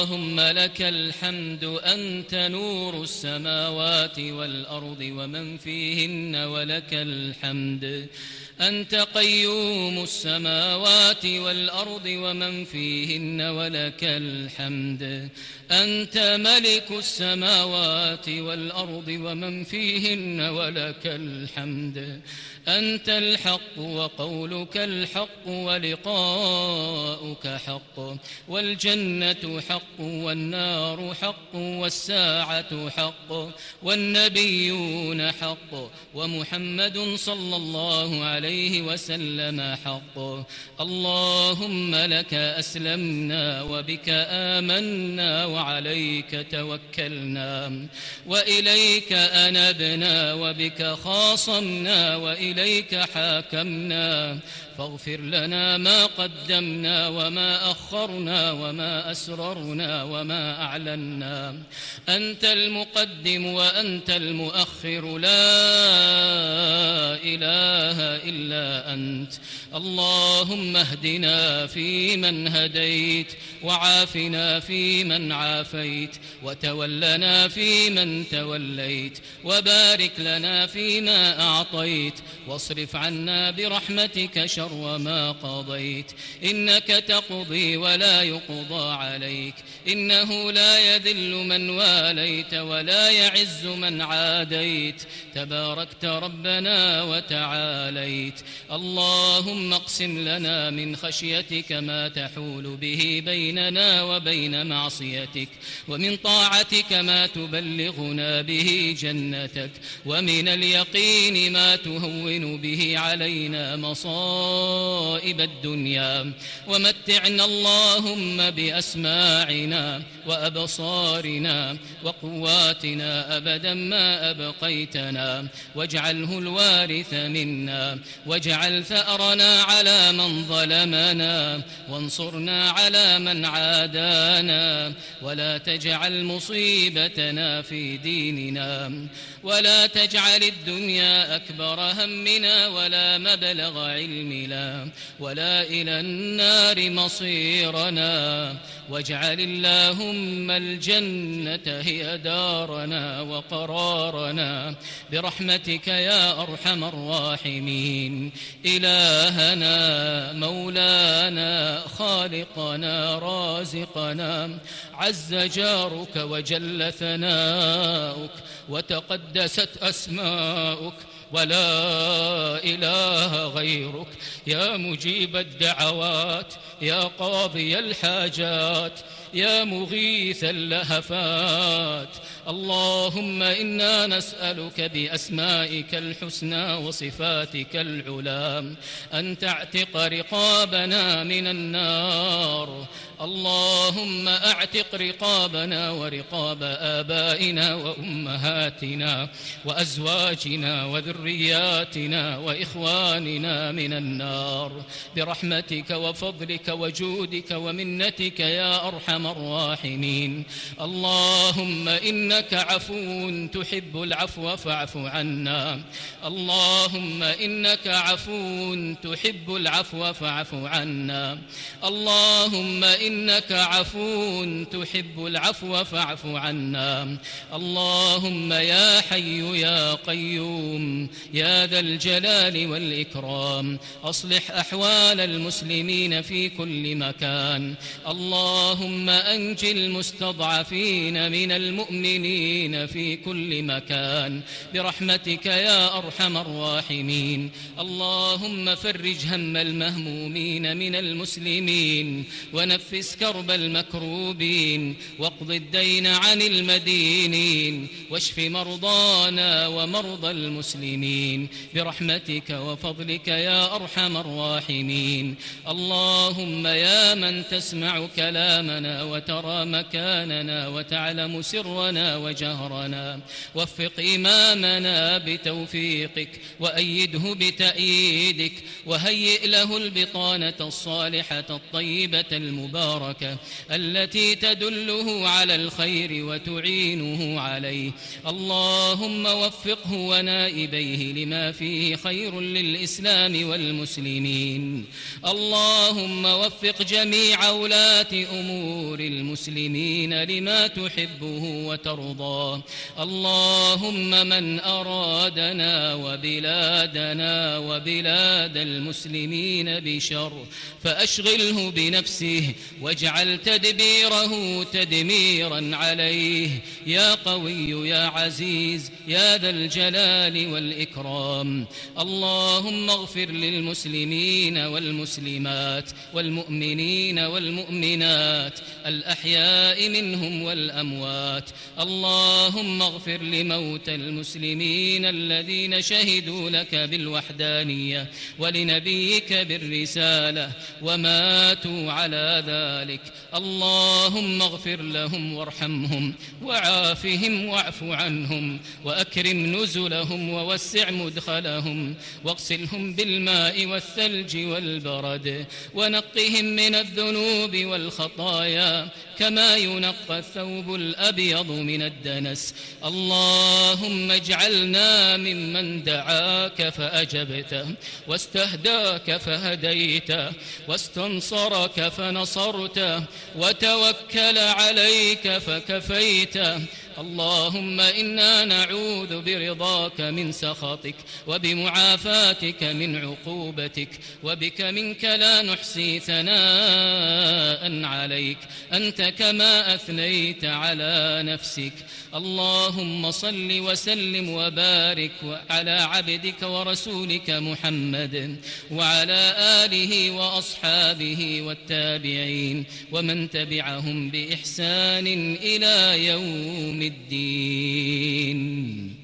اللهم لك الحمد أنت نور السماوات والأرض ومن فيهن ولك الحمد أنت قيوم السماوات والأرض ومن فيهن ولك الحمد أنت ملك السماوات والأرض ومن فيهن ولك الحمد أنت الحق وقولك الحق ولقاؤك حق والجنة حق والنار حق والساعة حق والنبيون حق ومحمد صلى الله عليه وسلم حق. اللهم لك أسلمنا وبك آمنا وعليك توكلنا وإليك أنبنا وبك خاصمنا وإليك حاكمنا فاغفر لنا ما قدمنا وما أخرنا وما أسررنا وما أعلنا. أنت المقدم وأنت المؤخر لا إله إلا أنت. اللهم اهدنا فيمن هديت وعافنا فيمن عافيت وتولنا فيمن توليت وبارك لنا فيما أعطيت واصرف عنا برحمتك شر ما قضيت. إنك تقضي ولا يقضى عليك إنه لا يذل من واليت ولا يعز من عاديت تباركت ربنا وتعاليت. اللهم اقسم لنا من خشيتك ما تحول به بيننا وبين معصيتك ومن طاعتك ما تبلغنا به جنتك ومن اليقين ما تهون به علينا مصائب الدنيا ومتعنا اللهم بأسماعنا وأبصارنا وقواتنا أبدا ما أبقيتنا واجعله الوارث منا واجعل ثأرنا على من ظلمنا وانصرنا على من عادانا ولا تجعل مصيبتنا في ديننا ولا تجعل الدنيا أكبر همنا ولا مبلغ علمنا ولا إلى النار مصيرنا واجعل اللهم الجنة هي دارنا وقرارنا برحمتك يا أرحم الراحمين. إلهنا مولانا خالقنا رازقنا عز جارك وجل ثناؤك وتقدست أسماؤك ولا إله غيرك يا مجيب الدعوات يا قاضي الحاجات يا مغيث اللهفات. اللهم إنا نسألك بأسمائك الحسنى وصفاتك العلى أن تعتق رقابنا من النار. اللهم أعتق رقابنا ورقاب آبائنا وأمهاتنا وأزواجنا وذرياتنا وإخواننا من النار برحمتك وفضلك وجودك ومنتك يا أرحم الراحمين. اللهم إنك عفو تحب العفو فاعف عنا. اللهم إنك عفو تحب العفو فاعف عنا. اللهم إنك عفو تحب العفو فاعف عنا. اللهم يا حي يا قيوم يا ذا الجلال والإكرام أصلح أحوال المسلمين في كل مكان. اللهم أنج المستضعفين من المؤمنين في كل مكان برحمتك يا أرحم الراحمين. اللهم فرج هم المهمومين من المسلمين ونفس كرب المكروبين واقض الدين عن المدينين واشف مرضانا ومرضى المسلمين برحمتك وفضلك يا أرحم الراحمين. اللهم يا من تسمع كلامنا وترى مكاننا وتعلم سرنا وجهرنا وفق إمامنا بتوفيقك وأيده بتأييدك وهيئ له البطانة الصالحة الطيبة المباركة التي تدله على الخير وتعينه عليه. اللهم وفقه ونائبيه لما فيه خير للإسلام والمسلمين. اللهم وفق جميع ولاة أمور صدور المسلمين لما تحبه وترضى. اللهم من أرادنا وبلادنا وبلاد المسلمين بشر فأشغله بنفسه واجعل تدبيره تدميرا عليه يا قوي يا عزيز يا ذا الجلال والإكرام. اللهم اغفر للمسلمين والمسلمات والمؤمنين والمؤمنات الأحياء منهم والأموات. اللهم اغفر لموتى المسلمين الذين شهدوا لك بالوحدانية ولنبيك بالرسالة وماتوا على ذلك. اللهم اغفر لهم وارحمهم وعافهم واعف عنهم وأكرم نزلهم ووسع مدخلهم واغسلهم بالماء والثلج والبرد ونقهم من الذنوب والخطايا كما ينقى الثوب الأبيض من الدنس. اللهم اجعلنا ممن دعاك فأجبته واستهداك فهديته واستنصرك فنصرته وتوكل عليك فكفيته. اللهم إنا نعوذ برضاك من سخطك وبمعافاتك من عقوبتك وبك منك لا نحصي ثناء عليك أنت كما أثنيت على نفسك. اللهم صل وسلم وبارك على عبدك ورسولك محمد وعلى آله وأصحابه والتابعين ومن تبعهم بإحسان إلى يوم الدين.